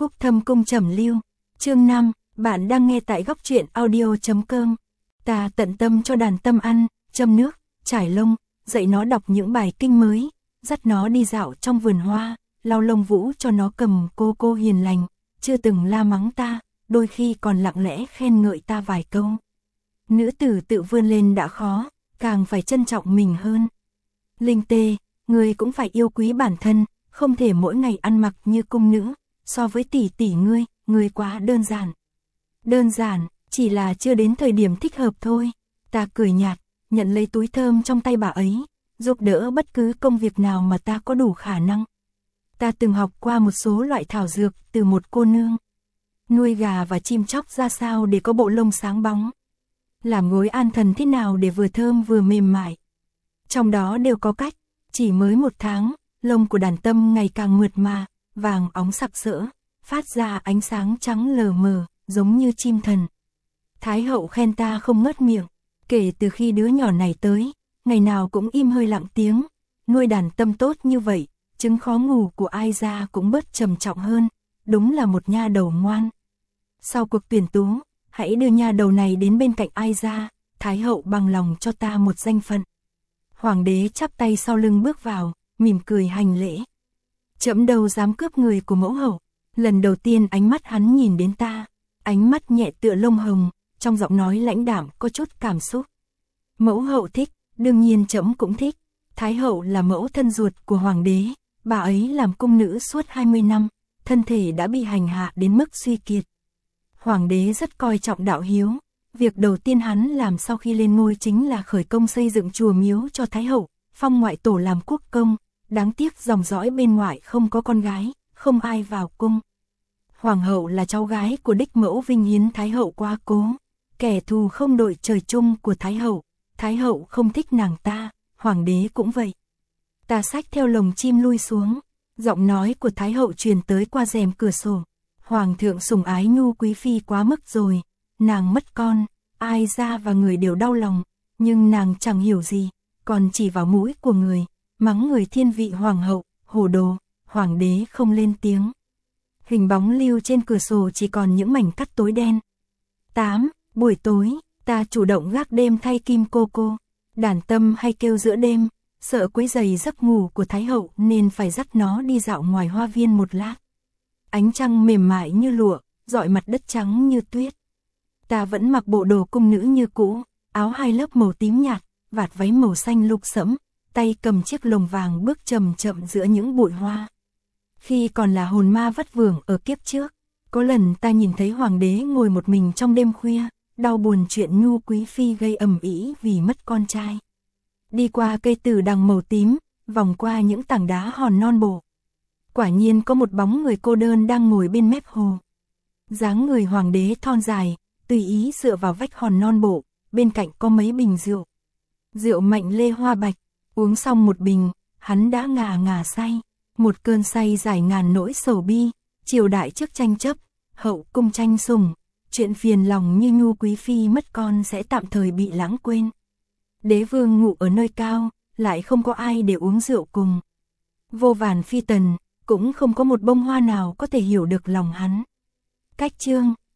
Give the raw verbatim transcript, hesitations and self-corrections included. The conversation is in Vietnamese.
Khúc Thâm Cung Trầm Lưu, chương năm, bạn đang nghe tại góc truyện audio chấm com. Ta tận tâm cho đàn tâm ăn, châm nước, trải lông, dạy nó đọc những bài kinh mới, dắt nó đi dạo trong vườn hoa, lau lông vũ cho nó cầm cô cô hiền lành, chưa từng la mắng ta, đôi khi còn lặng lẽ khen ngợi ta vài câu. Nữ tử tự vươn lên đã khó, càng phải trân trọng mình hơn. Linh Tê, ngươi cũng phải yêu quý bản thân, không thể mỗi ngày ăn mặc như cung nữ, so với tỷ tỷ ngươi, ngươi quá đơn giản. Đơn giản, chỉ là chưa đến thời điểm thích hợp thôi. Ta cười nhạt, nhận lấy túi thơm trong tay bà ấy, giúp đỡ bất cứ công việc nào mà ta có đủ khả năng. Ta từng học qua một số loại thảo dược từ một cô nương. Nuôi gà và chim chóc ra sao để có bộ lông sáng bóng. Làm gối an thần thế nào để vừa thơm vừa mềm mại. Trong đó đều có cách, chỉ mới một tháng, lông của đàn tâm ngày càng mượt mà, vàng óng sặc sỡ, phát ra ánh sáng trắng lờ mờ, giống như chim thần. Thái hậu khen ta không ngớt miệng, kể từ khi đứa nhỏ này tới, ngày nào cũng im hơi lặng tiếng, nuôi đàn tâm tốt như vậy, chứng khó ngủ của ai ra cũng bớt trầm trọng hơn, đúng là một nha đầu ngoan. Sau cuộc tuyển tú, hãy đưa nha đầu này đến bên cạnh ai ra, Thái hậu bằng lòng cho ta một danh phận. Hoàng đế chắp tay sau lưng bước vào, mỉm cười hành lễ. Trẫm đâu dám cướp người của mẫu hậu. Lần đầu tiên ánh mắt hắn nhìn đến ta, ánh mắt nhẹ tựa lông hồng, trong giọng nói lãnh đạm có chút cảm xúc. Mẫu hậu thích, đương nhiên trẫm cũng thích. Thái hậu là mẫu thân ruột của hoàng đế, bà ấy làm cung nữ suốt hai mươi năm, thân thể đã bị hành hạ đến mức suy kiệt. Hoàng đế rất coi trọng đạo hiếu, việc đầu tiên hắn làm sau khi lên ngôi chính là khởi công xây dựng chùa miếu cho Thái hậu, phong ngoại tổ làm quốc công, đáng tiếc dòng dõi bên ngoại không có con gái, không ai vào cung. Hoàng hậu là cháu gái của đích mẫu Vinh Hiến Thái hậu quá cố, kẻ thù không đội trời chung của Thái hậu, Thái hậu không thích nàng ta, hoàng đế cũng vậy. Ta xách theo lồng chim lui xuống, giọng nói của Thái hậu truyền tới qua rèm cửa sổ. Hoàng thượng sủng ái Nhu quý phi quá mức rồi, nàng mất con, ai ra và người đều đau lòng, nhưng nàng chẳng hiểu gì, còn chỉ vào mũi của người, mắng người thiên vị hoàng hậu, hồ đồ, hoàng đế không lên tiếng. Hình bóng lưu trên cửa sổ chỉ còn những mảnh cắt tối đen. tám. Buổi tối, ta chủ động gác đêm thay Kim cô cô, đàn tâm hay kêu giữa đêm, sợ quấy rầy giấc ngủ của Thái hậu nên phải dắt nó đi dạo ngoài hoa viên một lát. Ánh trăng mềm mại như lụa, rọi mặt đất trắng như tuyết. Ta vẫn mặc bộ đồ cung nữ như cũ, áo hai lớp màu tím nhạt, vạt váy màu xanh lục sẫm, tay cầm chiếc lồng vàng bước chậm chậm giữa những bụi hoa. Khi còn là hồn ma vất vưởng ở kiếp trước, có lần ta nhìn thấy hoàng đế ngồi một mình trong đêm khuya, đau buồn chuyện Nhu quý phi gây ầm ĩ vì mất con trai. Đi qua cây tử đằng màu tím, vòng qua những tảng đá hòn non bộ. Quả nhiên có một bóng người cô đơn đang ngồi bên mép hồ. Dáng người hoàng đế thon dài, tùy ý dựa vào vách hòn non bộ, bên cạnh có mấy bình rượu. Rượu Mạnh Lê Hoa Bạch, uống xong một bình, hắn đã ngà ngà say. Một cơn say giải ngàn nỗi sầu bi, triều đại trước tranh chấp, hậu cung tranh sủng, chuyện phiền lòng như Nhu quý phi mất con sẽ tạm thời bị lãng quên. Đế vương ngủ ở nơi cao, lại không có ai để uống rượu cùng. Vô vàn phi tần, cũng không có một bông hoa nào có thể hiểu được lòng hắn. Cách chương,